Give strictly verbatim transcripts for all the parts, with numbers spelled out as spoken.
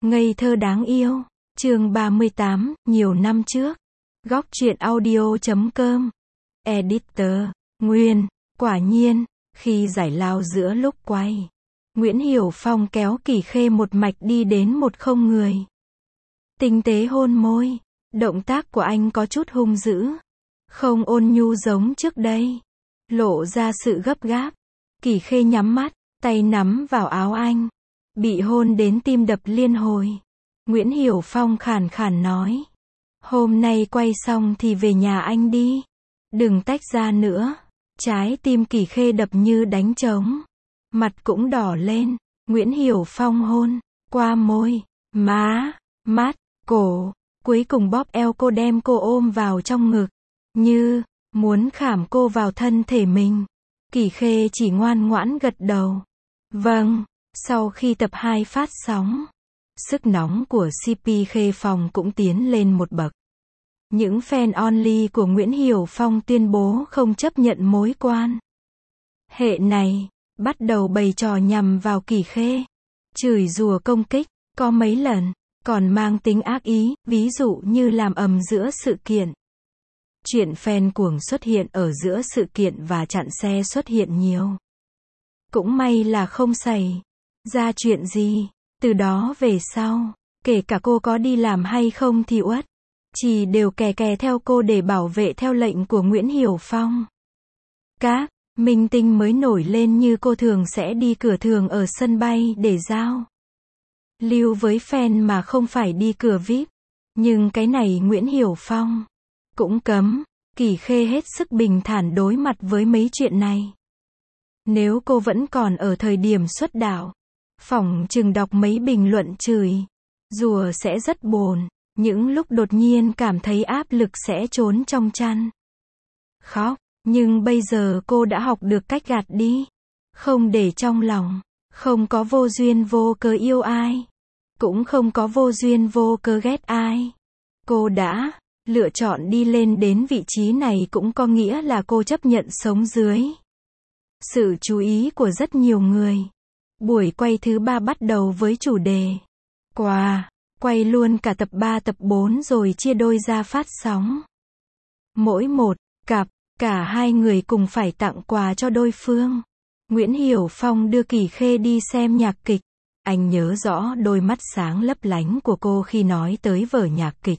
Ngây thơ đáng yêu. Chương ba mươi tám, nhiều năm trước. Góc truyện audio.com. Editor. Nguyên. Quả nhiên, khi giải lao giữa lúc quay, Nguyễn Hiểu Phong kéo Kỳ Khê một mạch đi đến một không người. Tinh tế hôn môi. Động tác của anh có chút hung dữ, không ôn nhu giống trước đây, lộ ra sự gấp gáp. Kỳ Khê nhắm mắt, tay nắm vào áo anh, bị hôn đến tim đập liên hồi. Nguyễn Hiểu Phong khàn khàn nói, hôm nay quay xong thì về nhà anh đi, đừng tách ra nữa. Trái tim Kỳ Khê đập như đánh trống, mặt cũng đỏ lên. Nguyễn Hiểu Phong hôn qua môi, má, mắt, cổ, cuối cùng bóp eo cô, đem cô ôm vào trong ngực, như muốn khảm cô vào thân thể mình. Kỳ Khê chỉ ngoan ngoãn gật đầu. Vâng. Sau khi tập hai phát sóng, sức nóng của xê pê Khê Phong cũng tiến lên một bậc. Những fan only của Nguyễn Hiểu Phong tuyên bố không chấp nhận mối quan hệ này, bắt đầu bày trò nhằm vào Kỳ Khê, chửi rủa công kích, có mấy lần còn mang tính ác ý, ví dụ như làm ầm giữa sự kiện. Chuyện fan cuồng xuất hiện ở giữa sự kiện và chặn xe xuất hiện nhiều. Cũng may là không xảy ra chuyện gì. Từ đó về sau, kể cả cô có đi làm hay không thì Uất chỉ đều kè kè theo cô để bảo vệ theo lệnh của Nguyễn Hiểu Phong. Các minh tinh mới nổi lên như cô thường sẽ đi cửa thường ở sân bay để giao lưu với fan mà không phải đi cửa vi ai pi. Nhưng cái này Nguyễn Hiểu Phong cũng cấm. Kỳ Khê hết sức bình thản đối mặt với mấy chuyện này. Nếu cô vẫn còn ở thời điểm xuất đạo, phỏng chừng đọc mấy bình luận chửi rủa sẽ rất bồn. Những lúc đột nhiên cảm thấy áp lực sẽ trốn trong chăn khóc. Nhưng bây giờ cô đã học được cách gạt đi, không để trong lòng, không có vô duyên vô cớ yêu ai, cũng không có vô duyên vô cớ ghét ai. Cô đã lựa chọn đi lên đến vị trí này, cũng có nghĩa là cô chấp nhận sống dưới sự chú ý của rất nhiều người. Buổi quay thứ ba bắt đầu với chủ đề quà, quay luôn cả tập ba tập bốn rồi chia đôi ra phát sóng. Mỗi một cặp, cả hai người cùng phải tặng quà cho đối phương. Nguyễn Hiểu Phong đưa Kỳ Khê đi xem nhạc kịch. Anh nhớ rõ đôi mắt sáng lấp lánh của cô khi nói tới vở nhạc kịch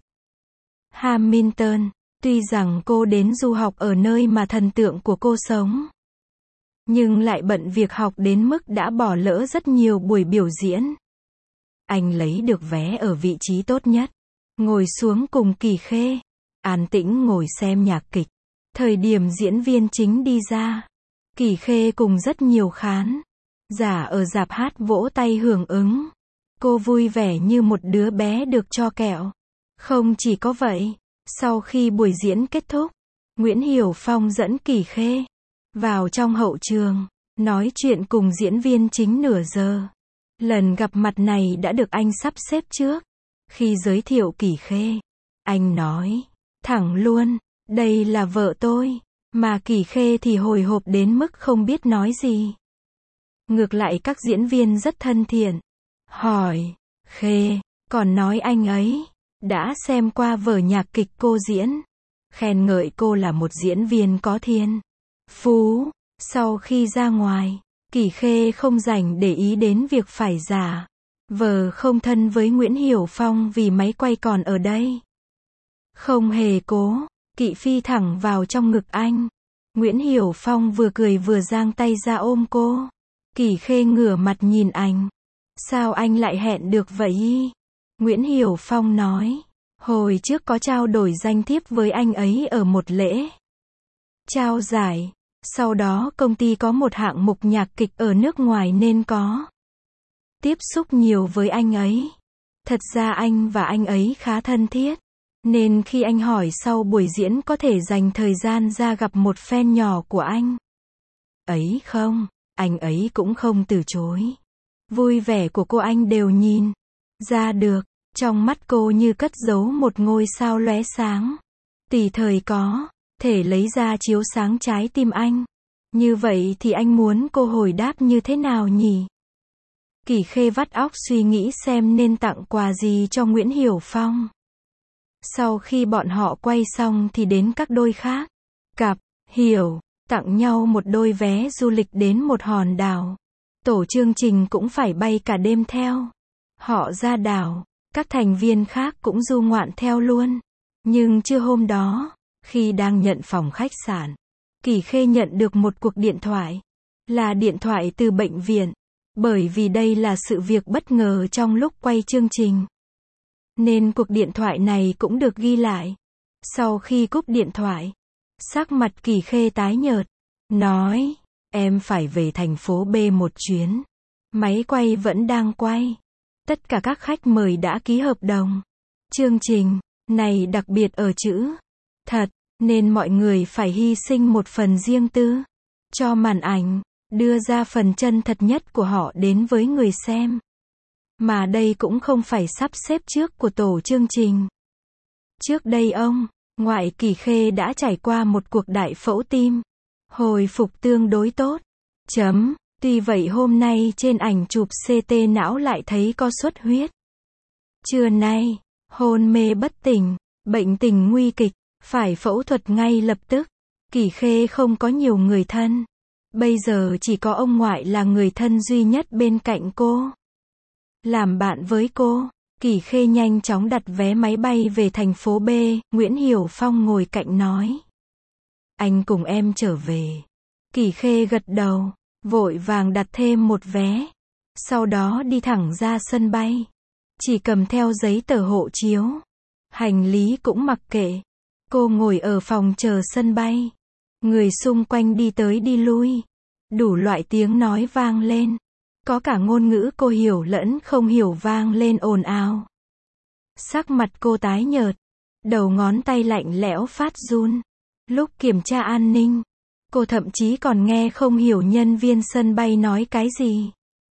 Hamilton. Tuy rằng cô đến du học ở nơi mà thần tượng của cô sống, nhưng lại bận việc học đến mức đã bỏ lỡ rất nhiều buổi biểu diễn. Anh lấy được vé ở vị trí tốt nhất, ngồi xuống cùng Kỳ Khê, an tĩnh ngồi xem nhạc kịch. Thời điểm diễn viên chính đi ra, Kỳ Khê cùng rất nhiều khán giả ở rạp hát vỗ tay hưởng ứng. Cô vui vẻ như một đứa bé được cho kẹo. Không chỉ có vậy, sau khi buổi diễn kết thúc, Nguyễn Hiểu Phong dẫn Kỳ Khê vào trong hậu trường, nói chuyện cùng diễn viên chính nửa giờ. Lần gặp mặt này đã được anh sắp xếp trước. Khi giới thiệu Kỳ Khê, anh nói thẳng luôn, đây là vợ tôi. Mà Kỳ Khê thì hồi hộp đến mức không biết nói gì. Ngược lại các diễn viên rất thân thiện, hỏi Khê, còn nói anh ấy đã xem qua vở nhạc kịch cô diễn, khen ngợi cô là một diễn viên có thiên phú. Sau khi ra ngoài, Kỳ Khê không rảnh để ý đến việc phải giả vờ không thân với Nguyễn Hiểu Phong vì máy quay còn ở đây. Không hề cố kỵ, phi thẳng vào trong ngực anh. Nguyễn Hiểu Phong vừa cười vừa giang tay ra ôm cô. Kỳ Khê ngửa mặt nhìn anh. Sao anh lại hẹn được vậy? Nguyễn Hiểu Phong nói, hồi trước có trao đổi danh thiếp với anh ấy ở một lễ trao giải. Sau đó công ty có một hạng mục nhạc kịch ở nước ngoài nên có tiếp xúc nhiều với anh ấy. Thật ra anh và anh ấy khá thân thiết, nên khi anh hỏi sau buổi diễn có thể dành thời gian ra gặp một fan nhỏ của anh ấy không, anh ấy cũng không từ chối. Vui vẻ của cô anh đều nhìn ra được, trong mắt cô như cất giấu một ngôi sao lóe sáng, tùy thời có thể lấy ra chiếu sáng trái tim anh. Như vậy thì anh muốn cô hồi đáp như thế nào nhỉ? Kỳ Khê vắt óc suy nghĩ xem nên tặng quà gì cho Nguyễn Hiểu Phong. Sau khi bọn họ quay xong thì đến các đôi khác. Cặp, Hiểu, tặng nhau một đôi vé du lịch đến một hòn đảo. Tổ chương trình cũng phải bay cả đêm theo. Họ ra đảo, các thành viên khác cũng du ngoạn theo luôn. Nhưng trưa hôm đó, khi đang nhận phòng khách sạn, Kỳ Khê nhận được một cuộc điện thoại. Là điện thoại từ bệnh viện. Bởi vì đây là sự việc bất ngờ trong lúc quay chương trình, nên cuộc điện thoại này cũng được ghi lại. Sau khi cúp điện thoại, sắc mặt Kỳ Khê tái nhợt, nói, em phải về thành phố B một chuyến. Máy quay vẫn đang quay. Tất cả các khách mời đã ký hợp đồng. Chương trình này đặc biệt ở chữ thật, nên mọi người phải hy sinh một phần riêng tư cho màn ảnh, đưa ra phần chân thật nhất của họ đến với người xem. Mà đây cũng không phải sắp xếp trước của tổ chương trình. Trước đây ông, ngoại Kỳ Khê đã trải qua một cuộc đại phẫu tim, hồi phục tương đối tốt. Chấm. Tuy vậy hôm nay trên ảnh chụp xê tê não lại thấy có xuất huyết. Trưa nay, hôn mê bất tỉnh, bệnh tình nguy kịch, phải phẫu thuật ngay lập tức. Kỳ Khê không có nhiều người thân. Bây giờ chỉ có ông ngoại là người thân duy nhất bên cạnh cô. Làm bạn với cô, Kỳ Khê nhanh chóng đặt vé máy bay về thành phố B. Nguyễn Hiểu Phong ngồi cạnh nói, anh cùng em trở về. Kỳ Khê gật đầu, vội vàng đặt thêm một vé. Sau đó đi thẳng ra sân bay. Chỉ cầm theo giấy tờ hộ chiếu. Hành lý cũng mặc kệ. Cô ngồi ở phòng chờ sân bay. Người xung quanh đi tới đi lui. Đủ loại tiếng nói vang lên. Có cả ngôn ngữ cô hiểu lẫn không hiểu vang lên ồn ào. Sắc mặt cô tái nhợt. Đầu ngón tay lạnh lẽo phát run. Lúc kiểm tra an ninh, cô thậm chí còn nghe không hiểu nhân viên sân bay nói cái gì.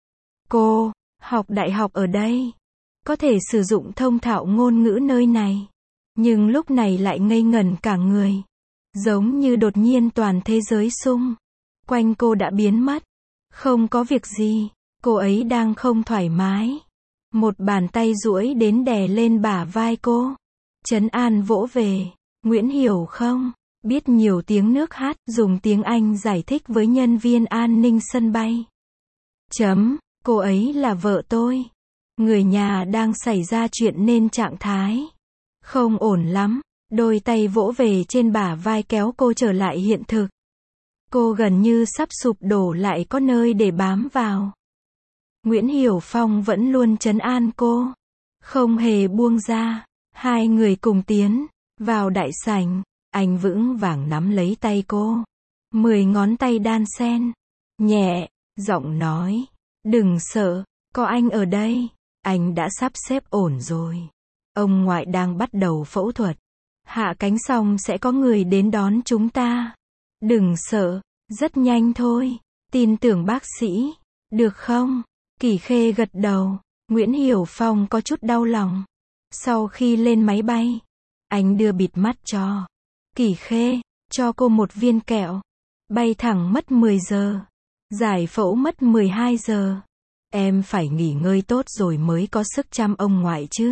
Cô, học đại học ở đây, có thể sử dụng thông thạo ngôn ngữ nơi này. Nhưng lúc này lại ngây ngẩn cả người. Giống như đột nhiên toàn thế giới xung quanh cô đã biến mất. Không có việc gì, cô ấy đang không thoải mái. Một bàn tay duỗi đến đè lên bả vai cô. Trấn an vỗ về. Nguyễn Hiểu không? Biết nhiều tiếng nước hát, dùng tiếng Anh giải thích với nhân viên an ninh sân bay. Chấm, cô ấy là vợ tôi. Người nhà đang xảy ra chuyện nên trạng thái không ổn lắm. Đôi tay vỗ về trên bả vai kéo cô trở lại hiện thực. Cô gần như sắp sụp đổ lại có nơi để bám vào. Nguyễn Hiểu Phong vẫn luôn trấn an cô, không hề buông ra. Hai người cùng tiến vào đại sảnh. Anh vững vàng nắm lấy tay cô. Mười ngón tay đan xen. Nhẹ, giọng nói. Đừng sợ, có anh ở đây. Anh đã sắp xếp ổn rồi. Ông ngoại đang bắt đầu phẫu thuật. Hạ cánh xong sẽ có người đến đón chúng ta. Đừng sợ, rất nhanh thôi. Tin tưởng bác sĩ. Được không? Kỳ Khê gật đầu. Nguyễn Hiểu Phong có chút đau lòng. Sau khi lên máy bay, anh đưa bịt mắt cho Kỳ Khê, cho cô một viên kẹo. Bay thẳng mất mười giờ. Giải phẫu mất mười hai giờ. Em phải nghỉ ngơi tốt rồi mới có sức chăm ông ngoại chứ.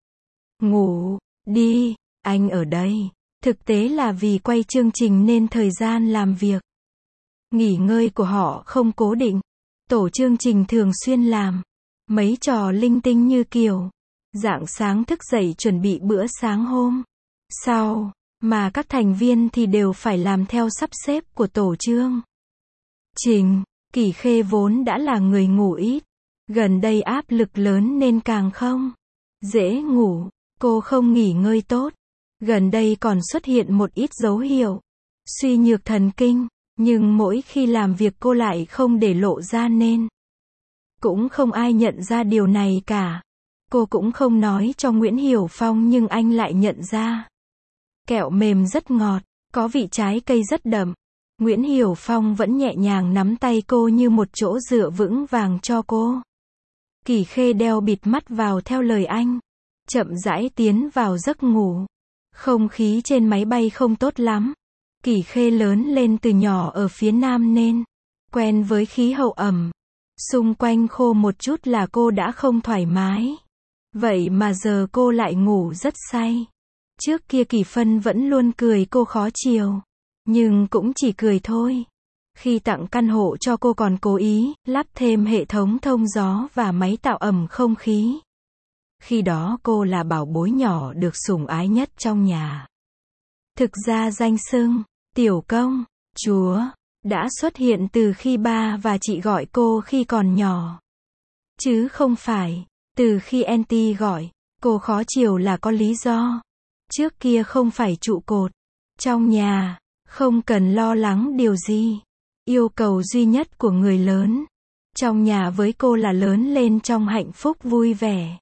Ngủ đi, anh ở đây. Thực tế là vì quay chương trình nên thời gian làm việc, nghỉ ngơi của họ không cố định. Tổ chương trình thường xuyên làm mấy trò linh tinh như kiểu rạng sáng thức dậy chuẩn bị bữa sáng hôm sau, mà các thành viên thì đều phải làm theo sắp xếp của tổ chương trình. Kỳ Khê vốn đã là người ngủ ít, gần đây áp lực lớn nên càng không dễ ngủ. Cô không nghỉ ngơi tốt, gần đây còn xuất hiện một ít dấu hiệu suy nhược thần kinh, nhưng mỗi khi làm việc cô lại không để lộ ra nên cũng không ai nhận ra điều này cả. Cô cũng không nói cho Nguyễn Hiểu Phong nhưng anh lại nhận ra. Kẹo mềm rất ngọt, có vị trái cây rất đậm. Nguyễn Hiểu Phong vẫn nhẹ nhàng nắm tay cô như một chỗ dựa vững vàng cho cô. Kỳ Khê đeo bịt mắt vào theo lời anh, chậm rãi tiến vào giấc ngủ. Không khí trên máy bay không tốt lắm. Kỳ Khê lớn lên từ nhỏ ở phía Nam nên quen với khí hậu ẩm Xung quanh khô một chút là cô đã không thoải mái. Vậy mà giờ cô lại ngủ rất say. Trước kia Kỳ Phân vẫn luôn cười cô khó chiều. Nhưng cũng chỉ cười thôi. Khi tặng căn hộ cho cô còn cố ý lắp thêm hệ thống thông gió và máy tạo ẩm không khí. Khi đó cô là bảo bối nhỏ được sủng ái nhất trong nhà. Thực ra danh xưng tiểu công chúa đã xuất hiện từ khi ba và chị gọi cô khi còn nhỏ. Chứ không phải từ khi Auntie gọi. Cô khó chiều là có lý do. Trước kia không phải trụ cột trong nhà, không cần lo lắng điều gì. Yêu cầu duy nhất của người lớn trong nhà với cô là lớn lên trong hạnh phúc vui vẻ.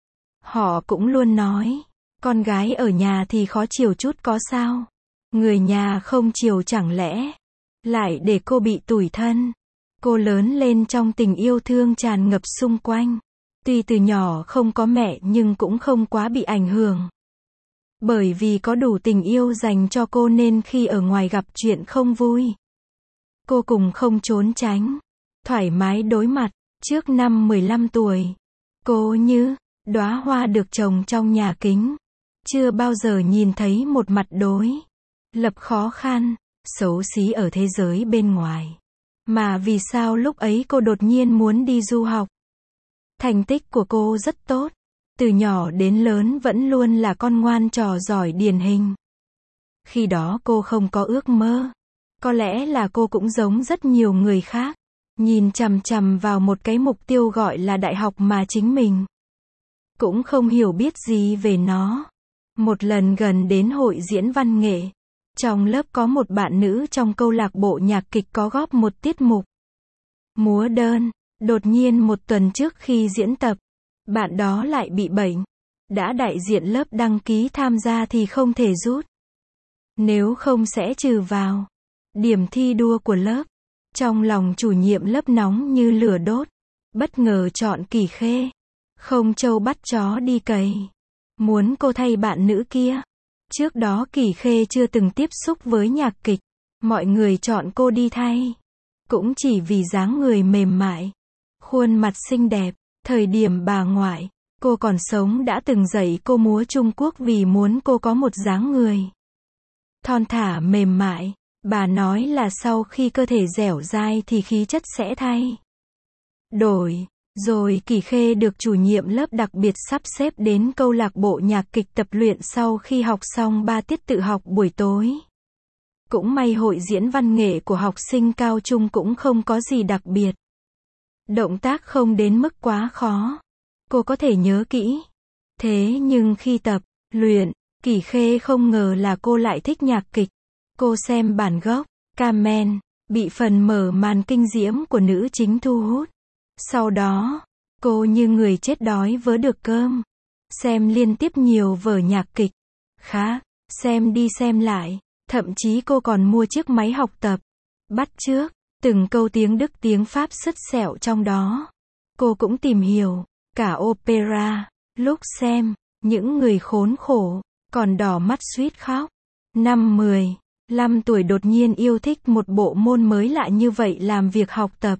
Họ cũng luôn nói, con gái ở nhà thì khó chiều chút có sao. Người nhà không chiều chẳng lẽ lại để cô bị tủi thân. Cô lớn lên trong tình yêu thương tràn ngập xung quanh. Tuy từ nhỏ không có mẹ nhưng cũng không quá bị ảnh hưởng. Bởi vì có đủ tình yêu dành cho cô nên khi ở ngoài gặp chuyện không vui, cô cùng không trốn tránh, thoải mái đối mặt. Trước năm mười lăm tuổi, cô như đóa hoa được trồng trong nhà kính. Chưa bao giờ nhìn thấy một mặt đối lập khó khăn, xấu xí ở thế giới bên ngoài. Mà vì sao lúc ấy cô đột nhiên muốn đi du học? Thành tích của cô rất tốt. Từ nhỏ đến lớn vẫn luôn là con ngoan trò giỏi điển hình. Khi đó cô không có ước mơ. Có lẽ là cô cũng giống rất nhiều người khác. Nhìn chằm chằm vào một cái mục tiêu gọi là đại học mà chính mình cũng không hiểu biết gì về nó. Một lần gần đến hội diễn văn nghệ. Trong lớp có một bạn nữ trong câu lạc bộ nhạc kịch có góp một tiết mục múa đơn. Đột nhiên một tuần trước khi diễn tập, bạn đó lại bị bệnh. Đã đại diện lớp đăng ký tham gia thì không thể rút. Nếu không sẽ trừ vào điểm thi đua của lớp. Trong lòng chủ nhiệm lớp nóng như lửa đốt. Bất ngờ chọn Kỳ Khê. Không trâu bắt chó đi cày. Muốn cô thay bạn nữ kia. Trước đó Kỳ Khê chưa từng tiếp xúc với nhạc kịch. Mọi người chọn cô đi thay. Cũng chỉ vì dáng người mềm mại. Khuôn mặt xinh đẹp. Thời điểm bà ngoại, cô còn sống đã từng dạy cô múa Trung Quốc vì muốn cô có một dáng người thon thả mềm mại. Bà nói là sau khi cơ thể dẻo dai thì khí chất sẽ thay đổi. Rồi Kỳ Khê được chủ nhiệm lớp đặc biệt sắp xếp đến câu lạc bộ nhạc kịch tập luyện sau khi học xong ba tiết tự học buổi tối. Cũng may hội diễn văn nghệ của học sinh cao trung cũng không có gì đặc biệt. Động tác không đến mức quá khó. Cô có thể nhớ kỹ. Thế nhưng khi tập, luyện, Kỳ Khê không ngờ là cô lại thích nhạc kịch. Cô xem bản gốc, Carmen, bị phần mở màn kinh diễm của nữ chính thu hút. Sau đó, cô như người chết đói vớ được cơm. Xem liên tiếp nhiều vở nhạc kịch khác, xem đi xem lại. Thậm chí cô còn mua chiếc máy học tập, bắt chước từng câu tiếng Đức tiếng Pháp sứt sẹo trong đó. Cô cũng tìm hiểu cả opera. Lúc xem, những người khốn khổ còn đỏ mắt suýt khóc. Năm mười lăm tuổi đột nhiên yêu thích một bộ môn mới lạ như vậy. Làm việc học tập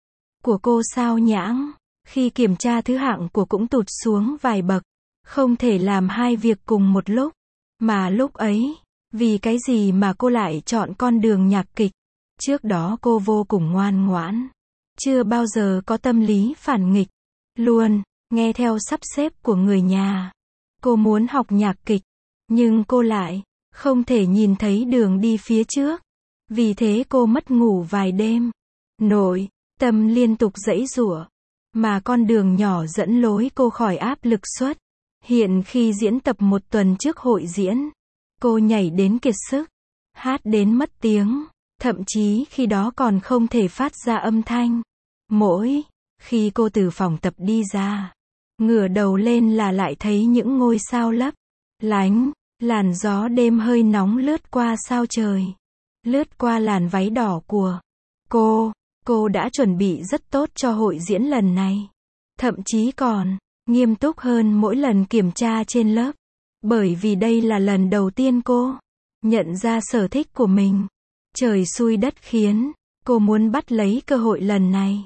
của cô sao nhãng. Khi kiểm tra thứ hạng của cũng tụt xuống vài bậc. Không thể làm hai việc cùng một lúc. Mà lúc ấy, vì cái gì mà cô lại chọn con đường nhạc kịch? Trước đó cô vô cùng ngoan ngoãn. Chưa bao giờ có tâm lý phản nghịch. Luôn nghe theo sắp xếp của người nhà. Cô muốn học nhạc kịch. Nhưng cô lại không thể nhìn thấy đường đi phía trước. Vì thế cô mất ngủ vài đêm. Nội tâm liên tục giãy giụa. Mà con đường nhỏ dẫn lối cô khỏi áp lực suất. Hiện khi diễn tập một tuần trước hội diễn, cô nhảy đến kiệt sức. Hát đến mất tiếng. Thậm chí khi đó còn không thể phát ra âm thanh. Mỗi khi cô từ phòng tập đi ra, ngửa đầu lên là lại thấy những ngôi sao lấp lánh. Làn gió đêm hơi nóng lướt qua sao trời. Lướt qua làn váy đỏ của cô. Cô đã chuẩn bị rất tốt cho hội diễn lần này. Thậm chí còn nghiêm túc hơn mỗi lần kiểm tra trên lớp. Bởi vì đây là lần đầu tiên cô nhận ra sở thích của mình. Trời xui đất khiến, cô muốn bắt lấy cơ hội lần này.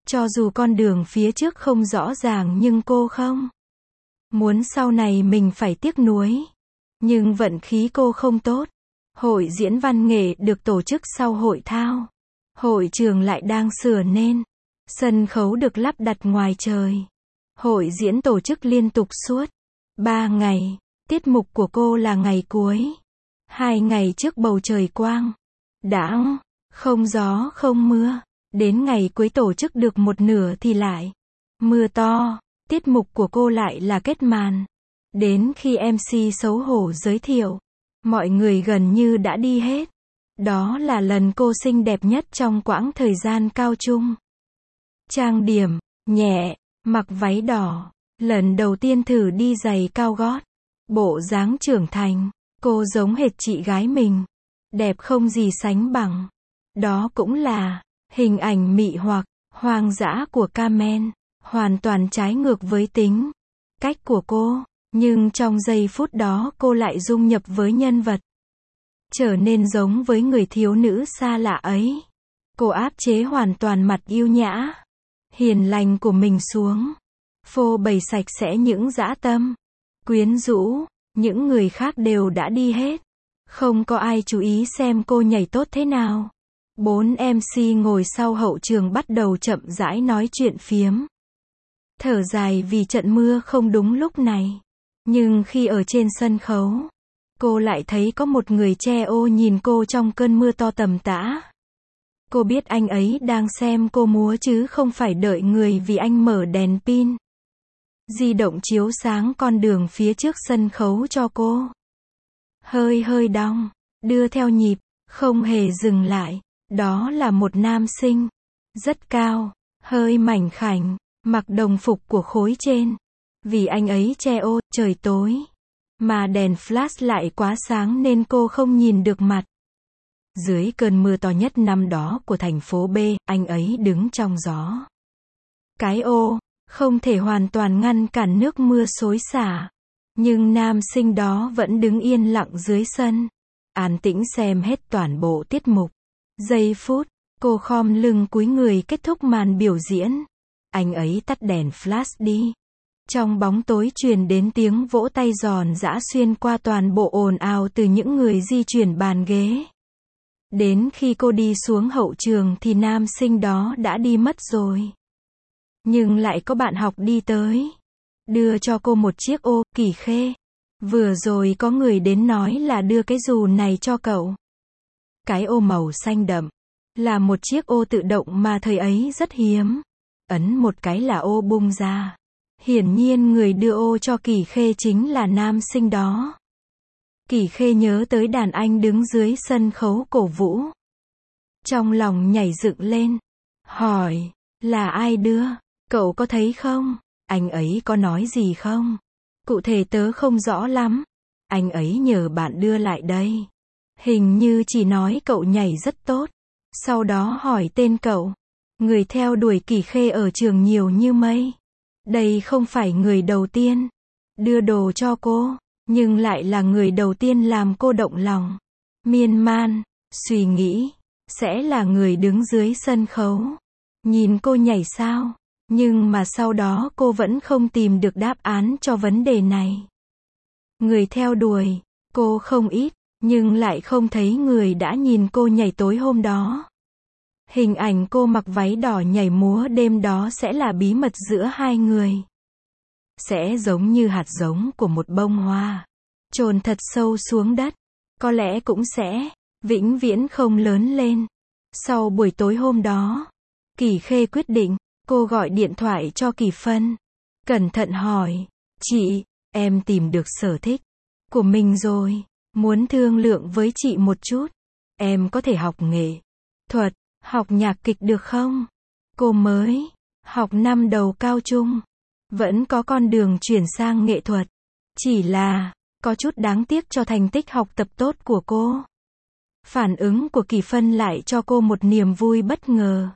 Cho dù con đường phía trước không rõ ràng nhưng cô không muốn sau này mình phải tiếc nuối. Nhưng vận khí cô không tốt. Hội diễn văn nghệ được tổ chức sau hội thao. Hội trường lại đang sửa nên. Sân khấu được lắp đặt ngoài trời. Hội diễn tổ chức liên tục suốt ba ngày. Tiết mục của cô là ngày cuối. Hai ngày trước bầu trời quang đãng, không gió không mưa. Đến ngày cuối tổ chức được một nửa thì lại mưa to. Tiết mục của cô lại là kết màn. Đến khi em xê xấu hổ giới thiệu, mọi người gần như đã đi hết. Đó là lần cô xinh đẹp nhất trong quãng thời gian cao trung. Trang điểm nhẹ, mặc váy đỏ, lần đầu tiên thử đi giày cao gót. Bộ dáng trưởng thành, cô giống hệt chị gái mình. Đẹp không gì sánh bằng. Đó cũng là hình ảnh mị hoặc, hoang dã của Carmen. Hoàn toàn trái ngược với tính cách của cô. Nhưng trong giây phút đó cô lại dung nhập với nhân vật. Trở nên giống với người thiếu nữ xa lạ ấy. Cô áp chế hoàn toàn mặt yêu nhã, hiền lành của mình xuống. Phô bày sạch sẽ những dã tâm, quyến rũ. Những người khác đều đã đi hết. Không có ai chú ý xem cô nhảy tốt thế nào. Bốn em xê ngồi sau hậu trường bắt đầu chậm rãi nói chuyện phiếm. Thở dài vì trận mưa không đúng lúc này. Nhưng khi ở trên sân khấu, cô lại thấy có một người che ô nhìn cô trong cơn mưa to tầm tã. Cô biết anh ấy đang xem cô múa chứ không phải đợi người vì anh mở đèn pin di động chiếu sáng con đường phía trước sân khấu cho cô. Hơi hơi đong, đưa theo nhịp, không hề dừng lại. Đó là một nam sinh, rất cao, hơi mảnh khảnh, mặc đồng phục của khối trên. Vì anh ấy che ô, trời tối, mà đèn flash lại quá sáng nên cô không nhìn được mặt. Dưới cơn mưa to nhất năm đó của thành phố B, anh ấy đứng trong gió. Cái ô không thể hoàn toàn ngăn cản nước mưa xối xả. Nhưng nam sinh đó vẫn đứng yên lặng dưới sân, an tĩnh xem hết toàn bộ tiết mục. Giây phút, cô khom lưng cúi người kết thúc màn biểu diễn. Anh ấy tắt đèn flash đi. Trong bóng tối truyền đến tiếng vỗ tay giòn giã xuyên qua toàn bộ ồn ào từ những người di chuyển bàn ghế. Đến khi cô đi xuống hậu trường thì nam sinh đó đã đi mất rồi. Nhưng lại có bạn học đi tới, đưa cho cô một chiếc ô. Kỳ Khê, vừa rồi có người đến nói là đưa cái dù này cho cậu. Cái ô màu xanh đậm, là một chiếc ô tự động mà thời ấy rất hiếm. Ấn một cái là ô bung ra. Hiển nhiên người đưa ô cho Kỳ Khê chính là nam sinh đó. Kỳ Khê nhớ tới đàn anh đứng dưới sân khấu cổ vũ. Trong lòng nhảy dựng lên. Hỏi, là ai đưa? Cậu có thấy không? Anh ấy có nói gì không? Cụ thể tớ không rõ lắm. Anh ấy nhờ bạn đưa lại đây. Hình như chỉ nói cậu nhảy rất tốt. Sau đó hỏi tên cậu. Người theo đuổi Kỳ Khê ở trường nhiều như mây. Đây không phải người đầu tiên đưa đồ cho cô, nhưng lại là người đầu tiên làm cô động lòng. Miên man, suy nghĩ, sẽ là người đứng dưới sân khấu. Nhìn cô nhảy sao? Nhưng mà sau đó cô vẫn không tìm được đáp án cho vấn đề này. Người theo đuổi cô không ít, nhưng lại không thấy người đã nhìn cô nhảy tối hôm đó. Hình ảnh cô mặc váy đỏ nhảy múa đêm đó sẽ là bí mật giữa hai người. Sẽ giống như hạt giống của một bông hoa, chôn thật sâu xuống đất. Có lẽ cũng sẽ vĩnh viễn không lớn lên. Sau buổi tối hôm đó, Kỳ Khê quyết định, cô gọi điện thoại cho Kỳ Phân. Cẩn thận hỏi, chị, em tìm được sở thích của mình rồi. Muốn thương lượng với chị một chút. Em có thể học nghệ thuật, học nhạc kịch được không? Cô mới học năm đầu cao trung, vẫn có con đường chuyển sang nghệ thuật. Chỉ là có chút đáng tiếc cho thành tích học tập tốt của cô. Phản ứng của Kỳ Phân lại cho cô một niềm vui bất ngờ.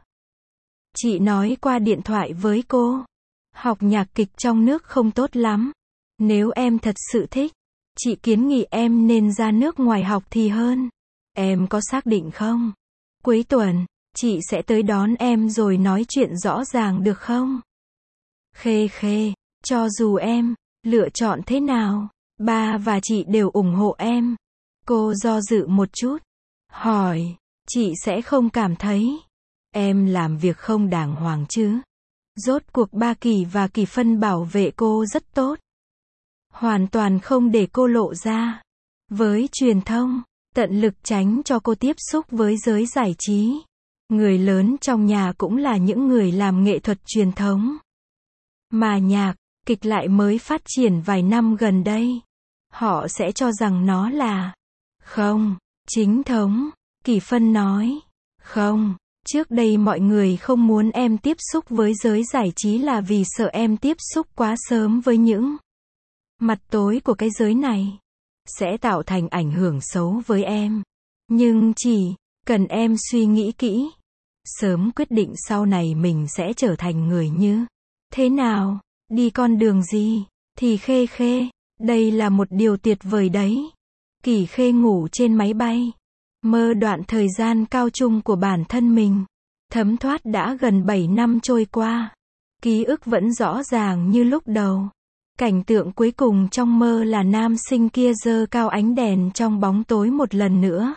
Chị nói qua điện thoại với cô, học nhạc kịch trong nước không tốt lắm. Nếu em thật sự thích, chị kiến nghị em nên ra nước ngoài học thì hơn. Em có xác định không? Cuối tuần, chị sẽ tới đón em rồi nói chuyện rõ ràng được không? Khê khê, cho dù em lựa chọn thế nào, ba và chị đều ủng hộ em. Cô do dự một chút, hỏi, chị sẽ không cảm thấy em làm việc không đàng hoàng chứ? Rốt cuộc ba Kỳ và Kỳ Phân bảo vệ cô rất tốt, hoàn toàn không để cô lộ ra với truyền thông, tận lực tránh cho cô tiếp xúc với giới giải trí. Người lớn trong nhà cũng là những người làm nghệ thuật truyền thống, mà nhạc kịch lại mới phát triển vài năm gần đây. Họ sẽ cho rằng nó là không chính thống. Kỳ Phân nói, không, trước đây mọi người không muốn em tiếp xúc với giới giải trí là vì sợ em tiếp xúc quá sớm với những mặt tối của cái giới này, sẽ tạo thành ảnh hưởng xấu với em. Nhưng chỉ cần em suy nghĩ kỹ, sớm quyết định sau này mình sẽ trở thành người như thế nào, đi con đường gì, thì khê khê, đây là một điều tuyệt vời đấy. Kỳ Khê ngủ trên máy bay, mơ đoạn thời gian cao trung của bản thân mình. Thấm thoát đã gần bảy năm trôi qua. Ký ức vẫn rõ ràng như lúc đầu. Cảnh tượng cuối cùng trong mơ là nam sinh kia giơ cao ánh đèn trong bóng tối một lần nữa,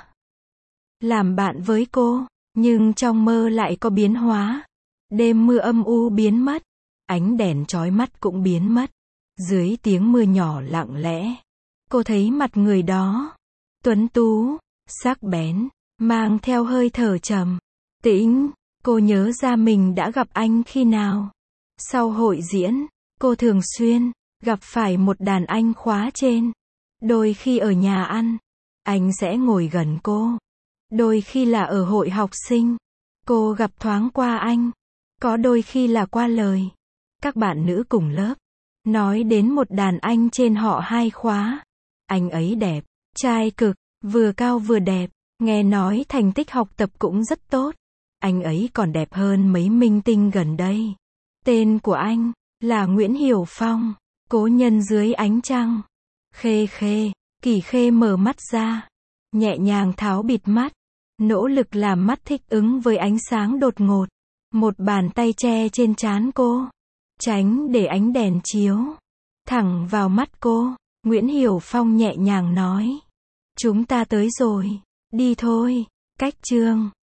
làm bạn với cô, nhưng trong mơ lại có biến hóa. Đêm mưa âm u biến mất, ánh đèn chói mắt cũng biến mất. Dưới tiếng mưa nhỏ lặng lẽ, cô thấy mặt người đó, tuấn tú, sắc bén, mang theo hơi thở trầm tĩnh. Cô nhớ ra mình đã gặp anh khi nào. Sau hội diễn, cô thường xuyên gặp phải một đàn anh khóa trên. Đôi khi ở nhà ăn, anh sẽ ngồi gần cô. Đôi khi là ở hội học sinh, cô gặp thoáng qua anh. Có đôi khi là qua lời các bạn nữ cùng lớp nói đến một đàn anh trên họ hai khóa. Anh ấy đẹp, trai cực, vừa cao vừa đẹp, nghe nói thành tích học tập cũng rất tốt. Anh ấy còn đẹp hơn mấy minh tinh gần đây. Tên của anh là Nguyễn Hiểu Phong. Cố nhân dưới ánh trăng. Khê khê, Kỳ Khê mở mắt ra, nhẹ nhàng tháo bịt mắt, nỗ lực làm mắt thích ứng với ánh sáng đột ngột. Một bàn tay che trên trán cô, tránh để ánh đèn chiếu thẳng vào mắt cô. Nguyễn Hiểu Phong nhẹ nhàng nói, chúng ta tới rồi, đi thôi. Cách chương